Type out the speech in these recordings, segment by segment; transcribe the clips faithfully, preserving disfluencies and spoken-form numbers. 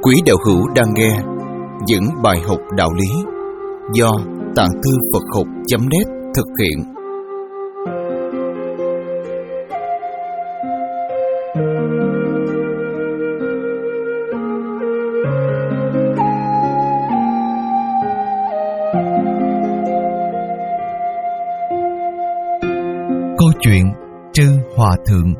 Quý đạo hữu đang nghe những bài học đạo lý do Tạng Thư Phật Học chấm net thực hiện. Câu chuyện Trư Hòa Thượng.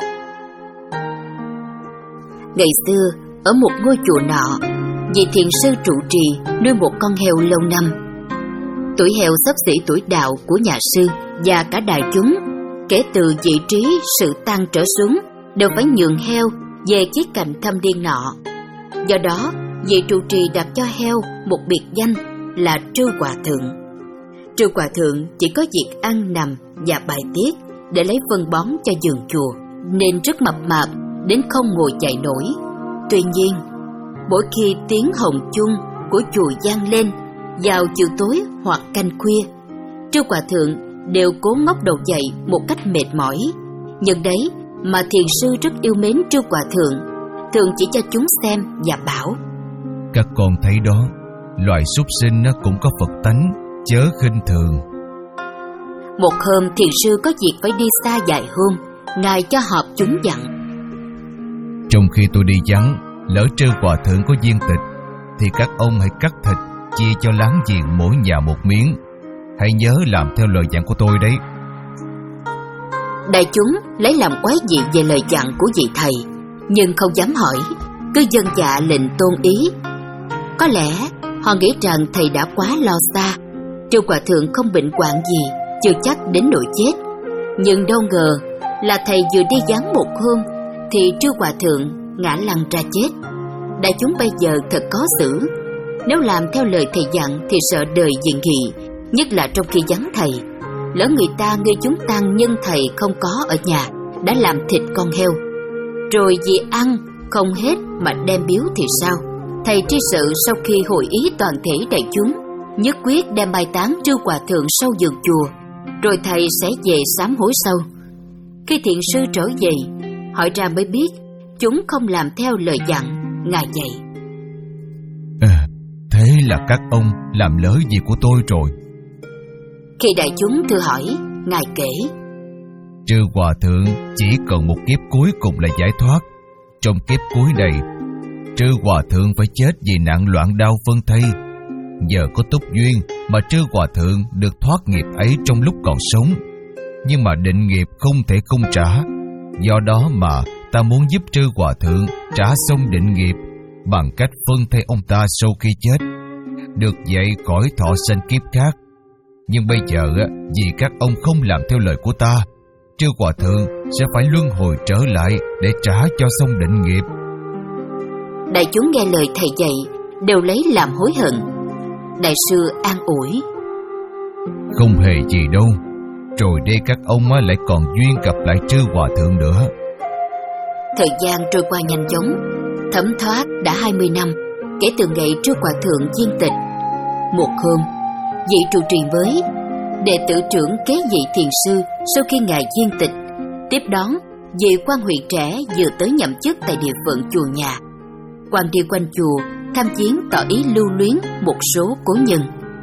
Ngày xưa, ở một ngôi chùa nọ, vị thiền sư trụ trì nuôi một con heo lâu năm. Tuổi heo xấp xỉ tuổi đạo của nhà sư và cả đại chúng, kể từ vị trí sự tăng trở xuống, đều phải nhường heo về chiếc cành thâm điên nọ. Do đó, vị trụ trì đặt cho heo một biệt danh là Trư Hòa Thượng. Trư Hòa Thượng chỉ có việc ăn nằm và bài tiết để lấy phân bón cho vườn chùa, nên rất mập mạp đến không ngồi dậy nổi. Tuy nhiên, mỗi khi tiếng hồng chung của chùa vang lên vào chiều tối hoặc canh khuya, Trư Hòa Thượng đều cố ngóc đầu dậy một cách mệt mỏi. Nhưng đấy mà thiền sư rất yêu mến Trư Hòa Thượng, thường chỉ cho chúng xem và bảo: Các con thấy đó, loài súc sinh nó cũng có Phật tánh, chớ khinh thường. Một hôm thiền sư có việc phải đi xa vài hôm, ngài cho họp chúng dặn: Trong khi tôi đi vắng, lỡ Trư Hòa Thượng có viên tịch, thì các ông hãy cắt thịt chia cho láng giềng mỗi nhà một miếng. Hãy nhớ làm theo lời dặn của tôi đấy. Đại chúng lấy làm quái dị về lời dặn của vị thầy, nhưng không dám hỏi, cứ vâng dạ lệnh tôn ý. Có lẽ họ nghĩ rằng thầy đã quá lo xa, Trư Hòa Thượng không bệnh hoạn gì, chưa chắc đến nỗi chết. Nhưng đâu ngờ là thầy vừa đi vắng một hôm thì Trư Hòa Thượng ngã lăn ra chết. Đại chúng bây giờ thật khó xử. Nếu làm theo lời thầy dặn thì sợ đời dị nghị, nhất là trong khi vắng thầy. Lỡ người ta nghi chúng tăng nhân thầy không có ở nhà đã làm thịt con heo, rồi vì ăn không hết mà đem biếu thì sao? Thầy tri sự sau khi hội ý toàn thể đại chúng, nhất quyết đem mai táng Trư Hòa Thượng sau vườn chùa, rồi thầy sẽ về sám hối sau. Khi thiền sư trở về, hỏi ra mới biết chúng không làm theo lời dặn ngài dạy. À, thế là các ông làm lỡ việc của tôi rồi. Khi đại chúng thưa hỏi, ngài kể: Trư Hòa Thượng chỉ cần một kiếp cuối cùng là giải thoát. Trong kiếp cuối này, Trư Hòa Thượng phải chết vì nạn loạn đau phân thây. Giờ có túc duyên mà Trư Hòa Thượng được thoát nghiệp ấy trong lúc còn sống, nhưng mà định nghiệp không thể không trả. Do đó mà ta muốn giúp Trư Hòa Thượng trả xong định nghiệp bằng cách phân thây ông ta sau khi chết, được dậy cõi thọ sanh kiếp khác. Nhưng bây giờ vì các ông không làm theo lời của ta, Trư Hòa Thượng sẽ phải luân hồi trở lại để trả cho xong định nghiệp. Đại chúng nghe lời thầy dạy đều lấy làm hối hận. Đại sư an ủi: Không hề gì đâu, rồi đây các ông lại còn duyên gặp lại Trư Hòa Thượng nữa. Thời gian trôi qua nhanh chóng, thấm thoát đã hai mươi năm kể từ ngày Trư Hòa Thượng viên tịch. Một hôm, vị trụ trì mới, đệ tử trưởng kế vị thiền sư sau khi ngài viên tịch, tiếp đón vị quan huyện trẻ vừa tới nhậm chức tại địa phận chùa nhà. Quan đi quanh chùa tham viếng tỏ ý lưu luyến một số cố nhân.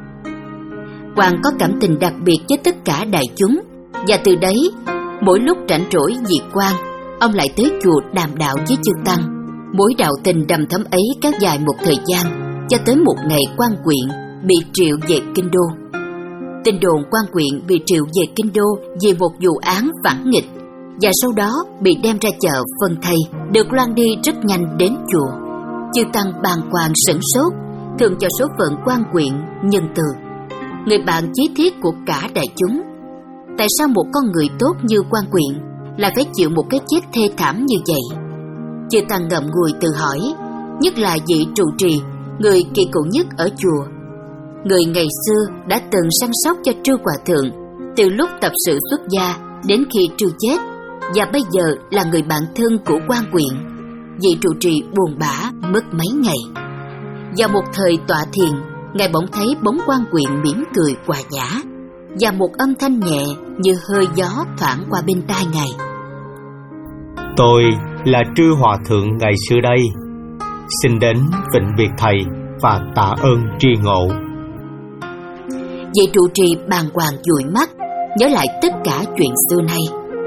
Quan có cảm tình đặc biệt với tất cả đại chúng, và từ đấy mỗi lúc rảnh rỗi việc quan, ông lại tới chùa đàm đạo với chư tăng. Mối đạo tình đầm thấm ấy kéo dài một thời gian, cho tới một ngày quan quyện bị triệu về kinh đô. Tin đồn quan quyện bị triệu về kinh đô vì một vụ án phản nghịch, và sau đó bị đem ra chợ phân thây, được loan đi rất nhanh đến chùa. Chư tăng bàng hoàng sửng sốt, thường cho số phận quan quyện nhân từ, người bạn chí thiết của cả đại chúng. Tại sao một con người tốt như quan quyện lại phải chịu một cái chết thê thảm như vậy? Chư tăng ngậm ngùi tự hỏi, nhất là vị trụ trì, người kỳ cựu nhất ở chùa, người ngày xưa đã từng săn sóc cho Trư Hòa Thượng từ lúc tập sự xuất gia đến khi Trư chết, và bây giờ là người bạn thân của quan quyện. Vị trụ trì buồn bã mất mấy ngày. Vào một thời tọa thiền, ngài bỗng thấy bóng quan quyện mỉm cười hòa nhã, và một âm thanh nhẹ như hơi gió thoảng qua bên tai ngài: Tôi là Trư Hòa Thượng ngày xưa đây. Xin đến vĩnh biệt Thầy và tạ ơn tri ngộ. Vị trụ trì bàng hoàng dụi mắt, nhớ lại tất cả chuyện xưa nay.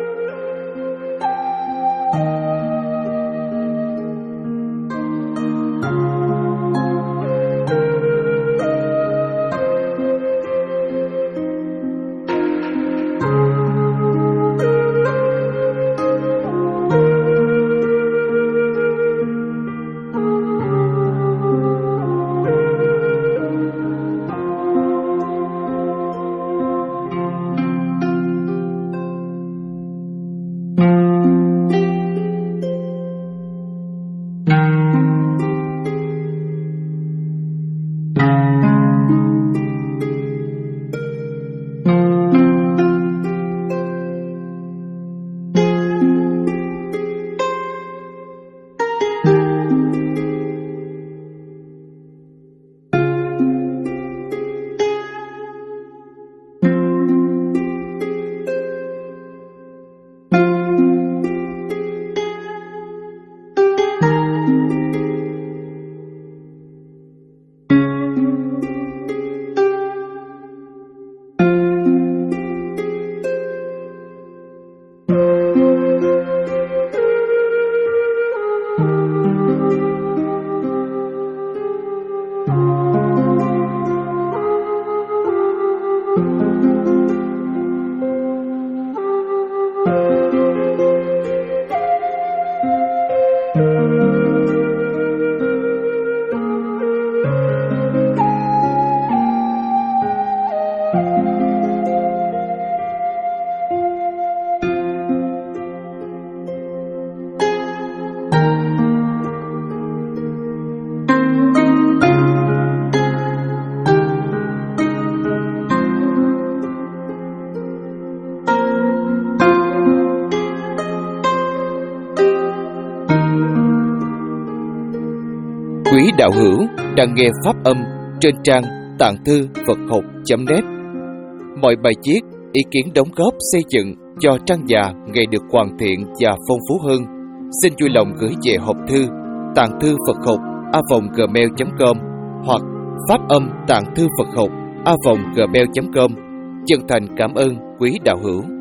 Quý đạo hữu đang nghe pháp âm trên trang tạng thư Phật học chấm net. Mọi bài viết, ý kiến đóng góp xây dựng cho trang già ngày được hoàn thiện và phong phú hơn, xin vui lòng gửi về hộp thư tạng thư Phật học a vòng gmail chấm com hoặc pháp âm tạng thư Phật học a vòng gmail chấm com. Chân thành cảm ơn quý đạo hữu.